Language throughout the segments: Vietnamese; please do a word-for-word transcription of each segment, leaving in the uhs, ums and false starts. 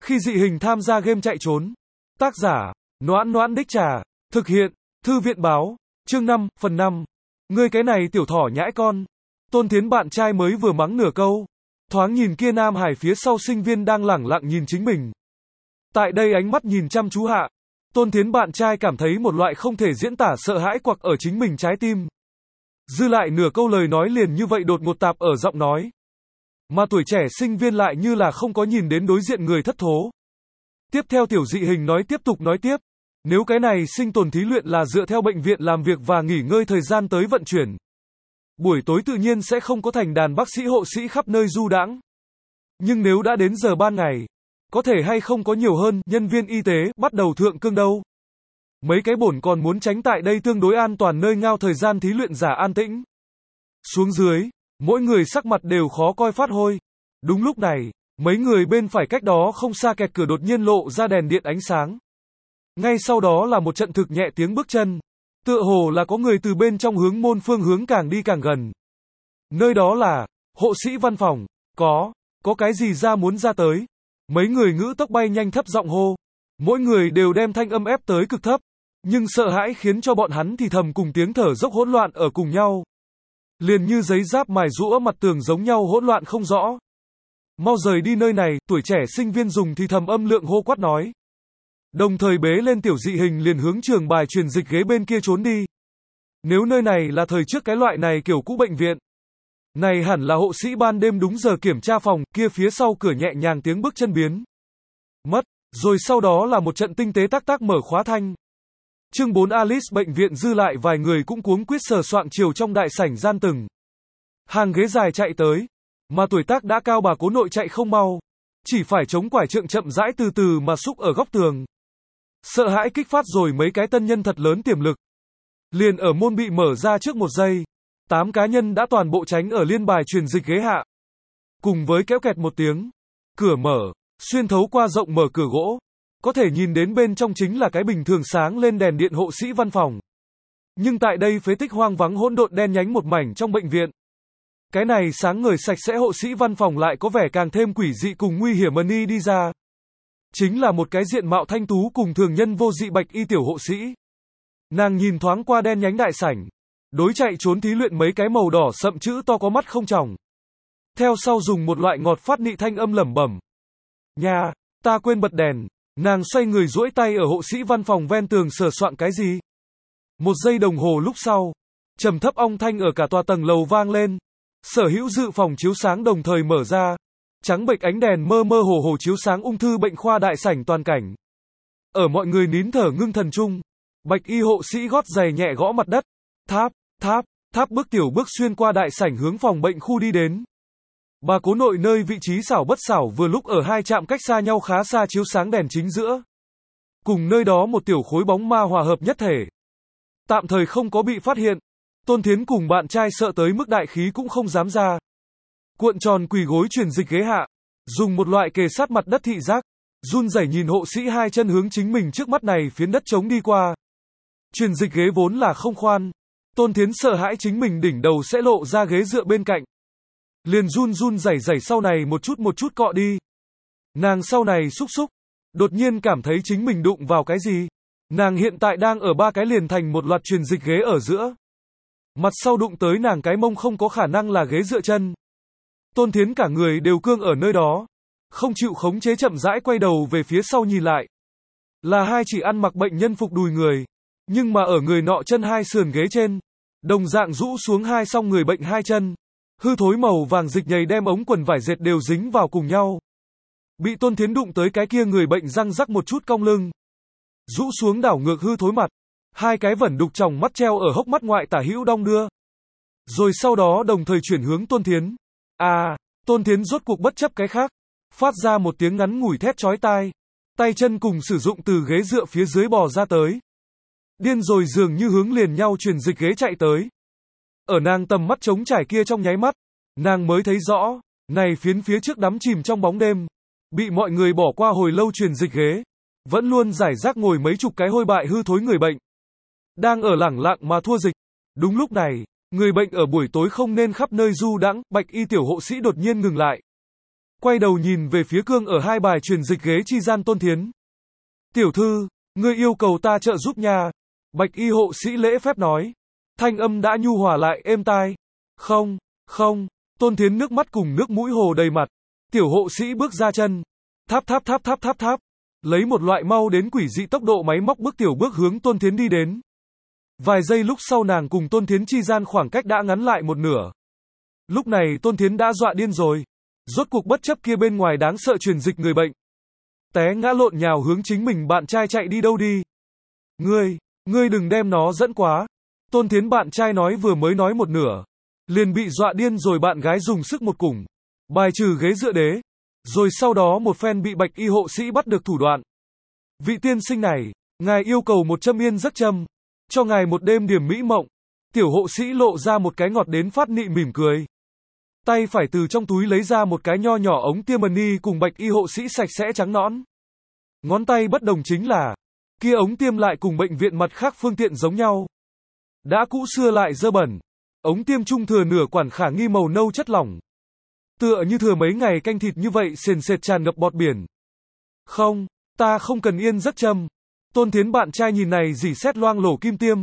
Khi dị hình tham gia game chạy trốn. Tác giả, Noãn Noãn Đích Trà. Thực hiện, Thư viện báo. Chương năm, phần năm. Ngươi cái này tiểu thỏ nhãi con. Tôn Thiến bạn trai mới vừa mắng nửa câu. Thoáng nhìn kia Nam Hải phía sau sinh viên đang lẳng lặng nhìn chính mình. Tại đây ánh mắt nhìn chăm chú hạ. Tôn Thiến bạn trai cảm thấy một loại không thể diễn tả sợ hãi quặc ở chính mình trái tim. Dư lại nửa câu lời nói liền như vậy đột ngột tạp ở giọng nói. Mà tuổi trẻ sinh viên lại như là không có nhìn đến đối diện người thất thố. Tiếp theo tiểu dị hình nói tiếp tục nói tiếp. Nếu cái này sinh tồn thí luyện là dựa theo bệnh viện làm việc và nghỉ ngơi thời gian tới vận chuyển. Buổi tối tự nhiên sẽ không có thành đàn bác sĩ hộ sĩ khắp nơi du đãng. Nhưng nếu đã đến giờ ban ngày, có thể hay không có nhiều hơn nhân viên y tế bắt đầu thượng cương đâu. Mấy cái bổn còn muốn tránh tại đây tương đối an toàn nơi ngao thời gian thí luyện giả an tĩnh. Xuống dưới, mỗi người sắc mặt đều khó coi phát hôi. Đúng lúc này, mấy người bên phải cách đó không xa kẹt cửa đột nhiên lộ ra đèn điện ánh sáng. Ngay sau đó là một trận thực nhẹ tiếng bước chân. Tựa hồ là có người từ bên trong hướng môn phương hướng càng đi càng gần. Nơi đó là hộ sĩ văn phòng. Có, có cái gì ra muốn ra tới. Mấy người ngữ tốc bay nhanh thấp giọng hô. Mỗi người đều đem thanh âm ép tới cực thấp. Nhưng sợ hãi khiến cho bọn hắn thì thầm cùng tiếng thở dốc hỗn loạn ở cùng nhau. Liền như giấy giáp mài rũa mặt tường giống nhau hỗn loạn không rõ. Mau rời đi nơi này, tuổi trẻ sinh viên dùng thì thầm âm lượng hô quát nói. Đồng thời bế lên tiểu dị hình liền hướng trường bài truyền dịch ghế bên kia trốn đi. Nếu nơi này là thời trước cái loại này kiểu cũ bệnh viện. Này hẳn là hộ sĩ ban đêm đúng giờ kiểm tra phòng, kia phía sau cửa nhẹ nhàng tiếng bước chân biến. Mất, rồi sau đó là một trận tinh tế tác tác mở khóa thanh. Chương bốn Alice bệnh viện dư lại vài người cũng cuống quýt sờ soạng chiều trong đại sảnh gian từng. Hàng ghế dài chạy tới. Mà tuổi tác đã cao bà cố nội chạy không mau. Chỉ phải chống quải trượng chậm rãi từ từ mà xúc ở góc tường. Sợ hãi kích phát rồi mấy cái tân nhân thật lớn tiềm lực. Liền ở môn bị mở ra trước một giây. Tám cá nhân đã toàn bộ tránh ở liên bài truyền dịch ghế hạ. Cùng với kéo kẹt một tiếng. Cửa mở, xuyên thấu qua rộng mở cửa gỗ. Có thể nhìn đến bên trong chính là cái bình thường sáng lên đèn điện hộ sĩ văn phòng. Nhưng tại đây phế tích hoang vắng hỗn độn đen nhánh một mảnh trong bệnh viện. Cái này sáng ngời sạch sẽ hộ sĩ văn phòng lại có vẻ càng thêm quỷ dị cùng nguy hiểm ân y đi ra. Chính là một cái diện mạo thanh tú cùng thường nhân vô dị bạch y tiểu hộ sĩ. Nàng nhìn thoáng qua đen nhánh đại sảnh. Đối chạy trốn thí luyện mấy cái màu đỏ sậm chữ to có mắt không tròng. Theo sau dùng một loại ngọt phát nị thanh âm lẩm bẩm. Nha, ta quên bật đèn. Nàng xoay người duỗi tay ở hộ sĩ văn phòng ven tường sờ soạng cái gì. Một giây đồng hồ lúc sau. Trầm thấp ong thanh ở cả tòa tầng lầu vang lên. Sở hữu dự phòng chiếu sáng đồng thời mở ra. Trắng bệch ánh đèn mơ mơ hồ hồ chiếu sáng ung thư bệnh khoa đại sảnh toàn cảnh. Ở mọi người nín thở ngưng thần chung. Bạch y hộ sĩ gót giày nhẹ gõ mặt đất. Tháp, tháp, tháp bước tiểu bước xuyên qua đại sảnh hướng phòng bệnh khu đi đến. Bà cố nội nơi vị trí xảo bất xảo vừa lúc ở hai trạm cách xa nhau khá xa chiếu sáng đèn chính giữa. Cùng nơi đó một tiểu khối bóng ma hòa hợp nhất thể. Tạm thời không có bị phát hiện. Tôn Thiến cùng bạn trai sợ tới mức đại khí cũng không dám ra. Cuộn tròn quỳ gối truyền dịch ghế hạ. Dùng một loại kề sát mặt đất thị giác. Run rẩy nhìn hộ sĩ hai chân hướng chính mình trước mắt này phiến đất trống đi qua. Truyền dịch ghế vốn là không khoan. Tôn Thiến sợ hãi chính mình đỉnh đầu sẽ lộ ra ghế dựa bên cạnh. Liền run run rẩy rẩy sau này một chút một chút cọ đi. Nàng sau này xúc xúc. Đột nhiên cảm thấy chính mình đụng vào cái gì. Nàng hiện tại đang ở ba cái liền thành một loạt truyền dịch ghế ở giữa. Mặt sau đụng tới nàng cái mông không có khả năng là ghế dựa chân. Tôn Thiến cả người đều cương ở nơi đó. Không chịu khống chế chậm rãi quay đầu về phía sau nhìn lại. Là hai chỉ ăn mặc bệnh nhân phục đùi người. Nhưng mà ở người nọ chân hai sườn ghế trên. Đồng dạng rũ xuống hai song người bệnh hai chân. Hư thối màu vàng dịch nhầy đem ống quần vải dệt đều dính vào cùng nhau. Bị Tôn Thiến đụng tới cái kia người bệnh răng rắc một chút cong lưng. Rũ xuống đảo ngược hư thối mặt. Hai cái vẩn đục tròng mắt treo ở hốc mắt ngoại tả hữu đong đưa. Rồi sau đó đồng thời chuyển hướng Tôn Thiến. À, Tôn Thiến rốt cuộc bất chấp cái khác. Phát ra một tiếng ngắn ngủi thét chói tai. Tay chân cùng sử dụng từ ghế dựa phía dưới bò ra tới. Điên rồi dường như hướng liền nhau truyền dịch ghế chạy tới. Ở nàng tầm mắt trống trải kia trong nháy mắt. Nàng mới thấy rõ. Này phiến phía trước đắm chìm trong bóng đêm. Bị mọi người bỏ qua hồi lâu truyền dịch ghế. Vẫn luôn giải rác ngồi mấy chục cái hôi bại hư thối người bệnh. Đang ở lẳng lặng mà thua dịch. Đúng lúc này, người bệnh ở buổi tối không nên khắp nơi du đãng, bạch y tiểu hộ sĩ đột nhiên ngừng lại. Quay đầu nhìn về phía Cương ở hai bài truyền dịch ghế chi gian Tôn Thiến. Tiểu thư, ngươi yêu cầu ta trợ giúp nha. Bạch y hộ sĩ lễ phép nói. Thanh âm đã nhu hòa lại êm tai. Không, không, Tôn Thiến nước mắt cùng nước mũi hồ đầy mặt. Tiểu hộ sĩ bước ra chân. Tháp tháp tháp tháp tháp tháp. Lấy một loại mau đến quỷ dị tốc độ máy móc bước tiểu bước hướng Tôn Thiến đi đến. Vài giây lúc sau nàng cùng Tôn Thiến chi gian khoảng cách đã ngắn lại một nửa. Lúc này Tôn Thiến đã dọa điên rồi. Rốt cuộc bất chấp kia bên ngoài đáng sợ truyền dịch người bệnh. Té ngã lộn nhào hướng chính mình bạn trai chạy đi đâu đi. Ngươi, ngươi đừng đem nó dẫn quá. Tôn Thiến bạn trai nói vừa mới nói một nửa. Liền bị dọa điên rồi bạn gái dùng sức một củng. Bài trừ ghế dựa đế. Rồi sau đó một phen bị bạch y hộ sĩ bắt được thủ đoạn. Vị tiên sinh này, ngài yêu cầu một châm yên giấc châm. Cho ngài một đêm điểm mỹ mộng. Tiểu hộ sĩ lộ ra một cái ngọt đến phát nị mỉm cười. Tay phải từ trong túi lấy ra một cái nho nhỏ ống tiêm mani cùng bạch y hộ sĩ sạch sẽ trắng nõn. Ngón tay bất đồng chính là, kia ống tiêm lại cùng bệnh viện mặt khác phương tiện giống nhau. Đã cũ xưa lại dơ bẩn. Ống tiêm trung thừa nửa quản khả nghi màu nâu chất lỏng. Tựa như thừa mấy ngày canh thịt như vậy sền sệt tràn ngập bọt biển. Không, ta không cần yên giấc châm. Tôn Thiến bạn trai nhìn này dỉ xét loang lổ kim tiêm.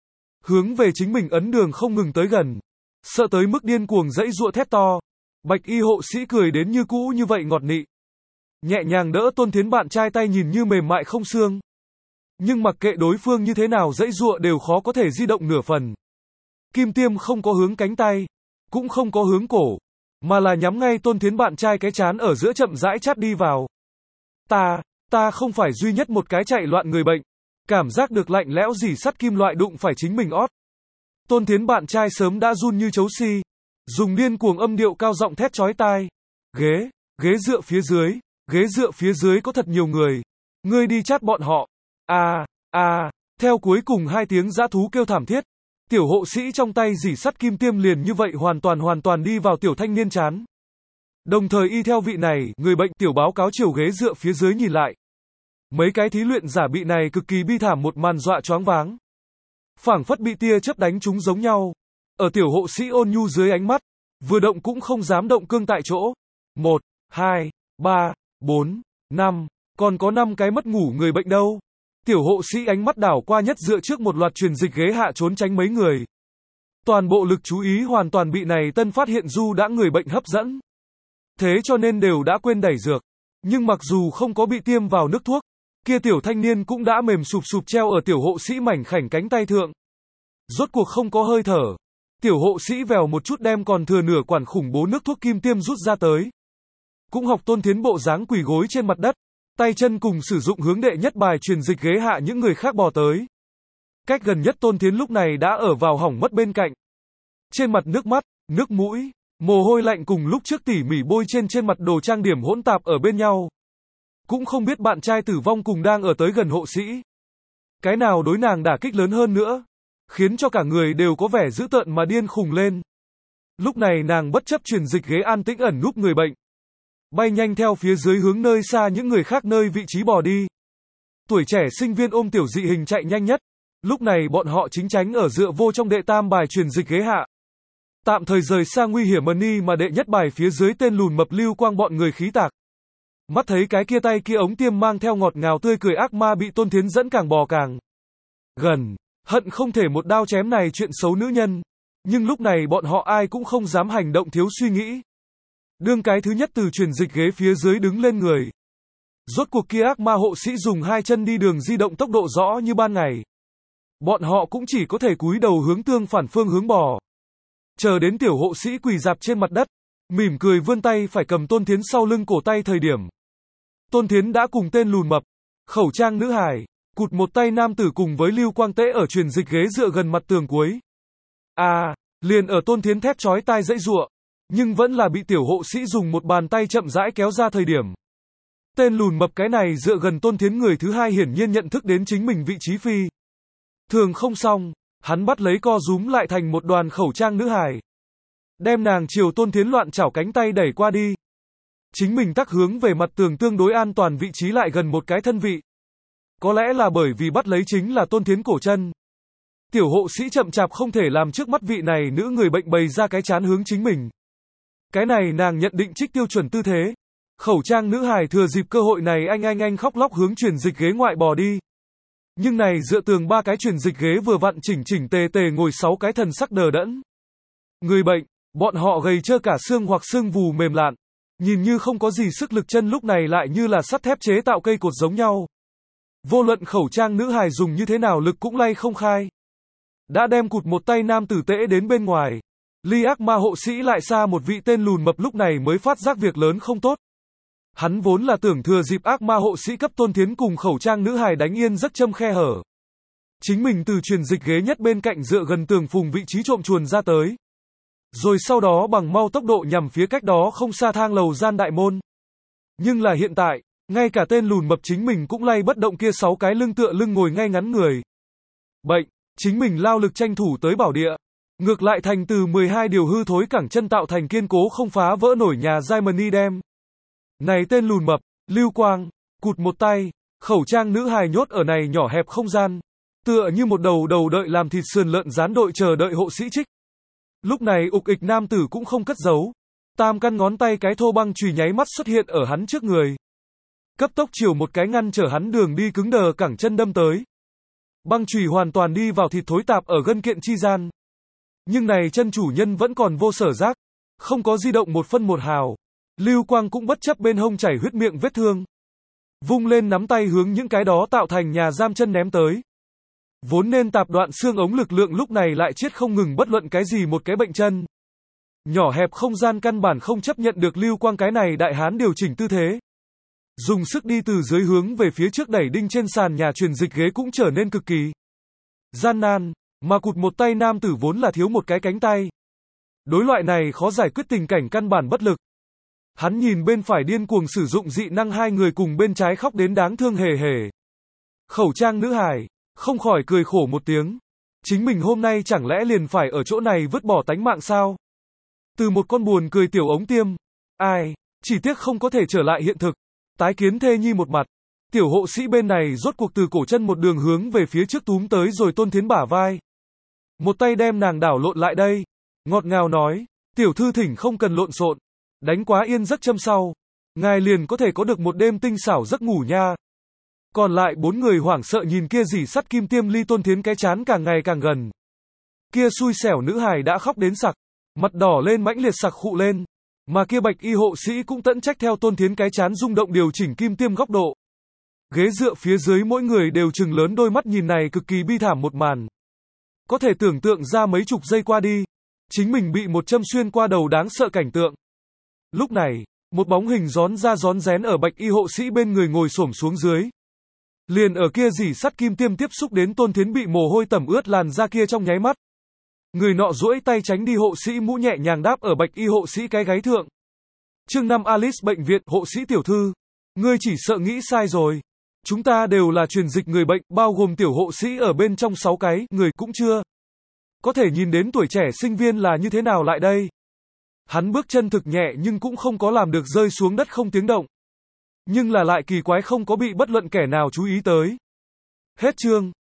Hướng về chính mình ấn đường không ngừng tới gần. Sợ tới mức điên cuồng dãy giụa thét to. Bạch y hộ sĩ cười đến như cũ như vậy ngọt nị. Nhẹ nhàng đỡ Tôn Thiến bạn trai tay nhìn như mềm mại không xương. Nhưng mặc kệ đối phương như thế nào dãy giụa đều khó có thể di động nửa phần. Kim tiêm không có hướng cánh tay, cũng không có hướng cổ, mà là nhắm ngay Tôn Thiến bạn trai cái chán ở giữa chậm rãi chát đi vào. Ta, ta không phải duy nhất một cái chạy loạn người bệnh. Cảm giác được lạnh lẽo dỉ sắt kim loại đụng phải chính mình ót. Tôn Thiến bạn trai sớm đã run như chấu si. Dùng điên cuồng âm điệu cao giọng thét chói tai. Ghế, ghế dựa phía dưới, ghế dựa phía dưới có thật nhiều người. Ngươi đi chát bọn họ. À, à, theo cuối cùng hai tiếng dã thú kêu thảm thiết. Tiểu hộ sĩ trong tay dỉ sắt kim tiêm liền như vậy hoàn toàn hoàn toàn đi vào tiểu thanh niên chán. Đồng thời y theo vị này, người bệnh tiểu báo cáo chiều ghế dựa phía dưới nhìn lại. Mấy cái thí luyện giả bị này cực kỳ bi thảm một màn dọa choáng váng. Phảng phất bị tia chớp đánh chúng giống nhau. Ở tiểu hộ sĩ ôn nhu dưới ánh mắt, vừa động cũng không dám động cương tại chỗ. Một, hai, ba, bốn, năm, còn có năm cái mất ngủ người bệnh đâu. Tiểu hộ sĩ ánh mắt đảo qua nhất dựa trước một loạt truyền dịch ghế hạ trốn tránh mấy người. Toàn bộ lực chú ý hoàn toàn bị này tân phát hiện du đã người bệnh hấp dẫn. Thế cho nên đều đã quên đẩy dược. Nhưng mặc dù không có bị tiêm vào nước thuốc, kia tiểu thanh niên cũng đã mềm sụp sụp treo ở tiểu hộ sĩ mảnh khảnh cánh tay thượng. Rốt cuộc không có hơi thở. Tiểu hộ sĩ vèo một chút đem còn thừa nửa quản khủng bố nước thuốc kim tiêm rút ra tới. Cũng học Tôn Thiến bộ dáng quỳ gối trên mặt đất. Tay chân cùng sử dụng hướng đệ nhất bài truyền dịch ghế hạ những người khác bò tới. Cách gần nhất Tôn Thiến lúc này đã ở vào hỏng mất bên cạnh. Trên mặt nước mắt, nước mũi, mồ hôi lạnh cùng lúc trước tỉ mỉ bôi trên trên mặt đồ trang điểm hỗn tạp ở bên nhau. Cũng không biết bạn trai tử vong cùng đang ở tới gần hộ sĩ. Cái nào đối nàng đả kích lớn hơn nữa. Khiến cho cả người đều có vẻ dữ tợn mà điên khùng lên. Lúc này nàng bất chấp truyền dịch ghế an tĩnh ẩn núp người bệnh. Bay nhanh theo phía dưới hướng nơi xa những người khác nơi vị trí bò đi. Tuổi trẻ sinh viên ôm tiểu dị hình chạy nhanh nhất. Lúc này bọn họ chính tránh ở dựa vô trong đệ tam bài truyền dịch ghế hạ. Tạm thời rời xa nguy hiểm mani mà đệ nhất bài phía dưới tên lùn mập lưu quang bọn người khí tạc. Mắt thấy cái kia tay kia ống tiêm mang theo ngọt ngào tươi cười ác ma bị Tôn Thiến dẫn càng bò càng gần. Hận không thể một đao chém này chuyện xấu nữ nhân. Nhưng lúc này bọn họ ai cũng không dám hành động thiếu suy nghĩ. Đương cái thứ nhất từ truyền dịch ghế phía dưới đứng lên người. Rốt cuộc kia ác ma hộ sĩ dùng hai chân đi đường di động tốc độ rõ như ban ngày. Bọn họ cũng chỉ có thể cúi đầu hướng tương phản phương hướng bò. Chờ đến tiểu hộ sĩ quỳ dạp trên mặt đất. Mỉm cười vươn tay phải cầm Tôn Thiến sau lưng cổ tay thời điểm. Tôn Thiến đã cùng tên lùn mập, khẩu trang nữ hài, cụt một tay nam tử cùng với Lưu Quang Tế ở truyền dịch ghế dựa gần mặt tường cuối. À, liền ở Tôn Thiến thét chói tai dãy giụa, nhưng vẫn là bị tiểu hộ sĩ dùng một bàn tay chậm rãi kéo ra thời điểm. Tên lùn mập cái này dựa gần Tôn Thiến người thứ hai hiển nhiên nhận thức đến chính mình vị trí phi. Thường không xong, hắn bắt lấy co rúm lại thành một đoàn khẩu trang nữ hài. Đem nàng chiều Tôn Thiến loạn chảo cánh tay đẩy qua đi. Chính mình tắc hướng về mặt tường tương đối an toàn vị trí lại gần một cái thân vị. Có lẽ là bởi vì bắt lấy chính là Tôn Thiến cổ chân. Tiểu hộ sĩ chậm chạp không thể làm trước mắt vị này nữ người bệnh bày ra cái chán hướng chính mình. Cái này nàng nhận định trích tiêu chuẩn tư thế, Khẩu trang nữ hài thừa dịp cơ hội này anh anh anh khóc lóc hướng truyền dịch ghế ngoại bò đi. Nhưng này dựa tường ba cái truyền dịch ghế vừa vặn chỉnh chỉnh tề tề ngồi sáu cái thần sắc đờ đẫn. Người bệnh, bọn họ gầy trơ cả xương hoặc xương vù mềm lạn. Nhìn như không có gì sức lực, chân lúc này lại như là sắt thép chế tạo cây cột giống nhau. Vô luận khẩu trang nữ hài dùng như thế nào lực cũng lay không khai. Đã đem cụt một tay nam tử tễ đến bên ngoài. Ly ác ma hộ sĩ lại xa một vị tên lùn mập lúc này mới phát giác việc lớn không tốt. Hắn vốn là tưởng thừa dịp ác ma hộ sĩ cấp Tôn Thiến cùng khẩu trang nữ hài đánh yên giấc châm khe hở. Chính mình từ truyền dịch ghế nhất bên cạnh dựa gần tường phùng vị trí trộm chuồn ra tới. Rồi sau đó bằng mau tốc độ nhằm phía cách đó không xa thang lầu gian đại môn. Nhưng là hiện tại, ngay cả tên lùn mập chính mình cũng lay bất động kia sáu cái lưng tựa lưng ngồi ngay ngắn người. Bệnh, chính mình lao lực tranh thủ tới bảo địa. Ngược lại thành từ mười hai điều hư thối cẳng chân tạo thành kiên cố không phá vỡ nổi nhà Diamond đem. Này tên lùn mập, Lưu Quang, cụt một tay, khẩu trang nữ hài nhốt ở này nhỏ hẹp không gian. Tựa như một đầu đầu đợi làm thịt sườn lợn rán đội chờ đợi hộ sĩ trích. Lúc này ục ịch nam tử cũng không cất giấu. Tam căn ngón tay cái thô băng chùy nháy mắt xuất hiện ở hắn trước người. Cấp tốc chiều một cái ngăn trở hắn đường đi cứng đờ cẳng chân đâm tới. Băng chùy hoàn toàn đi vào thịt thối tạp ở gân kiện chi gian. Nhưng này chân chủ nhân vẫn còn vô sở giác, không có di động một phân một hào. Lưu Quang cũng bất chấp bên hông chảy huyết miệng vết thương. Vung lên nắm tay hướng những cái đó tạo thành nhà giam chân ném tới. Vốn nên tạp đoạn xương ống lực lượng lúc này lại chết không ngừng bất luận cái gì một cái bệnh chân. Nhỏ hẹp không gian căn bản không chấp nhận được Lưu Quang cái này đại hán điều chỉnh tư thế. Dùng sức đi từ dưới hướng về phía trước đẩy đinh trên sàn nhà truyền dịch ghế cũng trở nên cực kỳ gian nan, mà cụt một tay nam tử vốn là thiếu một cái cánh tay. Đối loại này khó giải quyết tình cảnh căn bản bất lực. Hắn nhìn bên phải điên cuồng sử dụng dị năng hai người cùng bên trái khóc đến đáng thương hề hề. Khẩu trang nữ hài, không khỏi cười khổ một tiếng. Chính mình hôm nay chẳng lẽ liền phải ở chỗ này vứt bỏ tánh mạng sao? Từ một con buồn cười tiểu ống tiêm. Ai, chỉ tiếc không có thể trở lại hiện thực. Tái kiến thê nhi một mặt. Tiểu hộ sĩ bên này rốt cuộc từ cổ chân một đường hướng về phía trước túm tới rồi Tôn Thiến bả vai. Một tay đem nàng đảo lộn lại đây. Ngọt ngào nói, tiểu thư thỉnh không cần lộn xộn. Đánh quá yên giấc châm sau. Ngài liền có thể có được một đêm tinh xảo giấc ngủ nha. Còn lại bốn người hoảng sợ nhìn kia dỉ sắt kim tiêm ly Tôn Thiến cái chán càng ngày càng gần. Kia xui xẻo nữ hài đã khóc đến sặc. Mặt đỏ lên mãnh liệt sặc khụ lên. Mà kia bạch y hộ sĩ cũng tận trách theo Tôn Thiến cái chán rung động điều chỉnh kim tiêm góc độ. Ghế dựa phía dưới mỗi người đều trừng lớn đôi mắt nhìn này cực kỳ bi thảm một màn. Có thể tưởng tượng ra mấy chục giây qua đi. Chính mình bị một châm xuyên qua đầu đáng sợ cảnh tượng. Lúc này, một bóng hình rón ra rón rén ở bạch y hộ sĩ bên người ngồi xổm xuống dưới. Liền ở kia dỉ sắt kim tiêm tiếp xúc đến Tôn Thiến bị mồ hôi tẩm ướt làn da kia trong nháy mắt. Người nọ duỗi tay tránh đi hộ sĩ mũ nhẹ nhàng đáp ở bạch y hộ sĩ cái gáy thượng. Chương năm Alice bệnh viện, hộ sĩ tiểu thư. Ngươi chỉ sợ nghĩ sai rồi. Chúng ta đều là truyền dịch người bệnh, bao gồm tiểu hộ sĩ ở bên trong sáu cái, người cũng chưa. Có thể nhìn đến tuổi trẻ sinh viên là như thế nào lại đây. Hắn bước chân thực nhẹ nhưng cũng không có làm được rơi xuống đất không tiếng động. Nhưng là lại kỳ quái không có bị bất luận kẻ nào chú ý tới. Hết chương.